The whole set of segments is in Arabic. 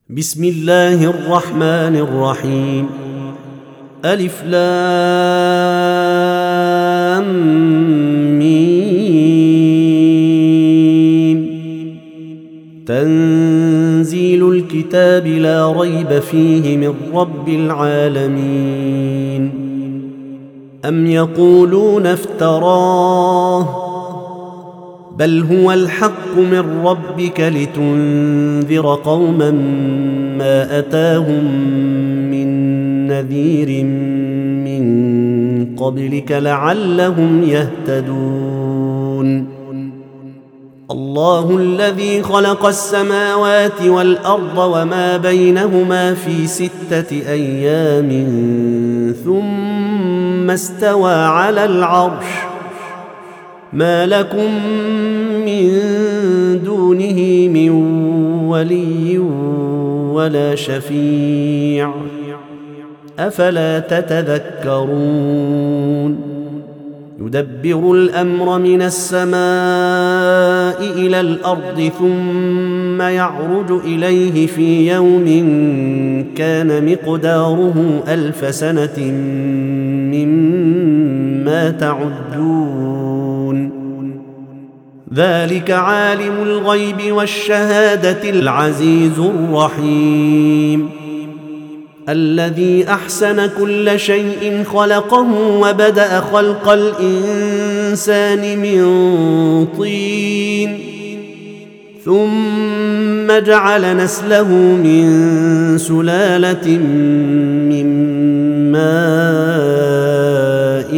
بسم الله الرحمن الرحيم. ألف لام ميم. تنزيل الكتاب لا ريب فيه من رب العالمين. أم يقولون افتراه بل هو الحق من ربك لتنذر قوما ما أتاهم من نذير من قبلك لعلهم يهتدون. الله الذي خلق السماوات والأرض وما بينهما في 6 أيام ثم استوى على العرش ما لكم من دونه من ولي ولا شفيع أفلا تتذكرون. يدبر الأمر من السماء إلى الأرض ثم يعرج إليه في يوم كان مقداره 1000 سنة مما تعدون. ذلك عالم الغيب والشهادة العزيز الرحيم. الذي أحسن كل شيء خلقه وبدأ خلق الإنسان من طين ثم جعل نسله من سلالة من ماء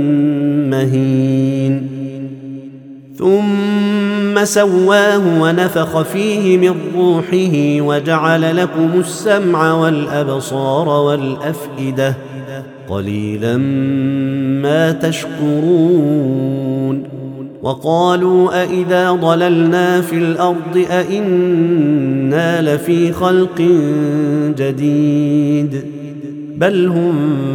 مهين ثم سواه ونفخ فيه من روحه وجعل لكم السمع والأبصار والأفئدة قليلا ما تشكرون. وقالوا أإذا ضللنا في الأرض أإنا لفي خلق جديد بل هم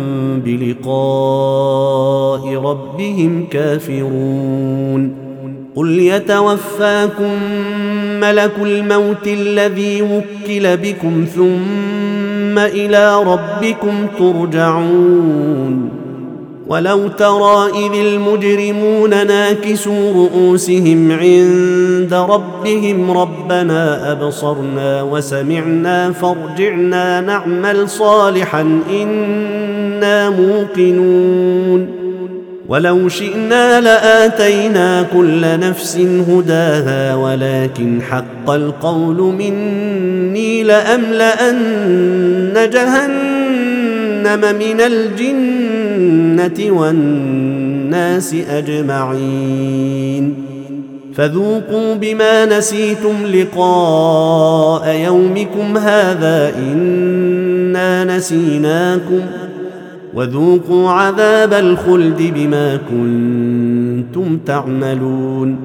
بلقاء ربهم كافرون. قل يتوفاكم ملك الموت الذي وكل بكم ثم إلى ربكم ترجعون. ولو ترى إذ المجرمون ناكسوا رؤوسهم عند ربهم ربنا أبصرنا وسمعنا فارجعنا نعمل صالحا إنا موقنون. ولو شئنا لآتينا كل نفس هداها ولكن حق القول مني لأملأن جهنم من الجنة والناس أجمعين. فذوقوا بما نسيتم لقاء يومكم هذا إنا نسيناكم وذوقوا عذاب الخلد بما كنتم تعملون.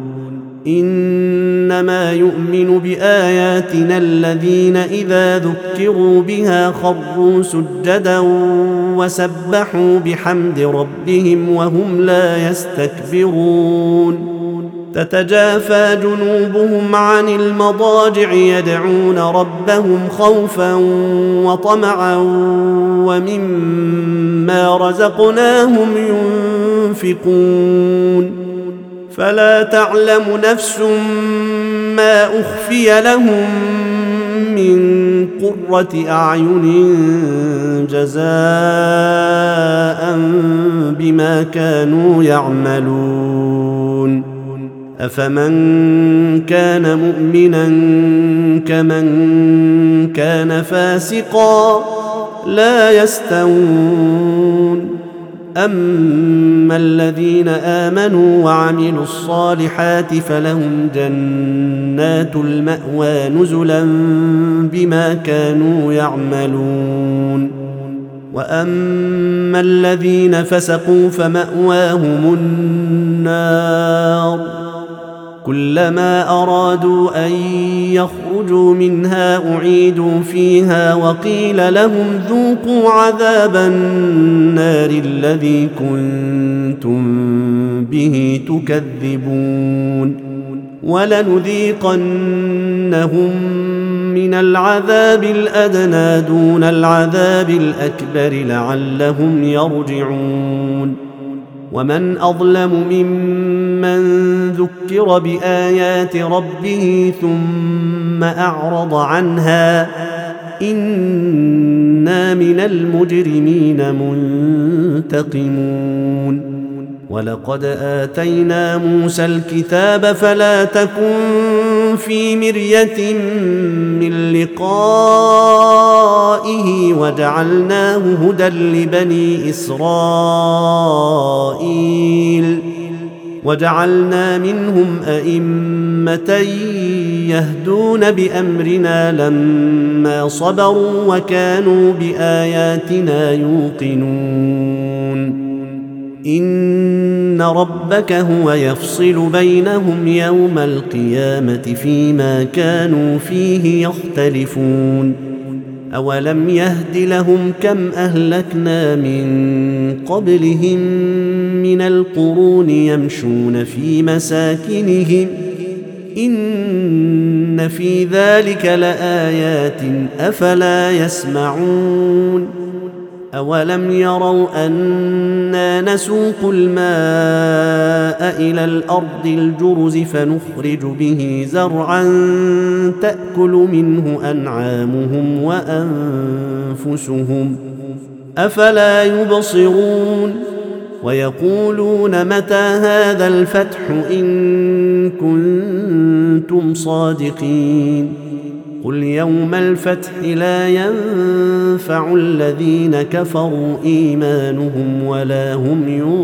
إنما يؤمن بآياتنا الذين إذا ذكروا بها خروا سجدا وسبحوا بحمد ربهم وهم لا يستكبرون. تتجافى جنوبهم عن المضاجع يدعون ربهم خوفا وطمعا ومما رزقناهم ينفقون. فلا تعلم نفس ما أخفي لهم من قرة أعين جزاء بما كانوا يعملون. أفمن كان مؤمنا كمن كان فاسقا لا يستوون. أما الذين آمنوا وعملوا الصالحات فلهم جنات المأوى نزلا بما كانوا يعملون. وأما الذين فسقوا فمأواهم النار كلما أرادوا أن يخرجوا منها أعيدوا فيها وقيل لهم ذوقوا عذاب النار الذي كنتم به تكذبون. ولنذيقنهم من العذاب الأدنى دون العذاب الأكبر لعلهم يرجعون. ومن أظلم ممن ذكر بآيات ربه ثم أعرض عنها إنا من المجرمين منتقمون. ولقد آتينا موسى الكتاب فلا تكن في مرية من لقائه وجعلناه هدى لبني إسرائيل وجعلنا منهم أئمة يهدون بأمرنا لما صبروا وكانوا بآياتنا يوقنون. إن ربك هو يفصل بينهم يوم القيامة فيما كانوا فيه يختلفون. أولم يهد لهم كم أهلكنا من قبلهم من القرون يمشون في مساكنهم إن في ذلك لآيات أفلا يسمعون. أولم يروا أنا نسوق الماء إلى الأرض الجرز فنخرج به زرعا تأكل منه أنعامهم وأنفسهم أفلا يبصرون. ويقولون متى هذا الفتح إن كنتم صادقين. قل يوم الفتح لا ينفع الذين كفروا إيمانهم ولا هم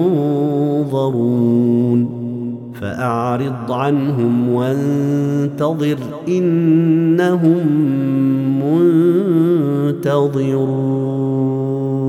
ينظرون. فأعرض عنهم وانتظر إنهم منتظرون.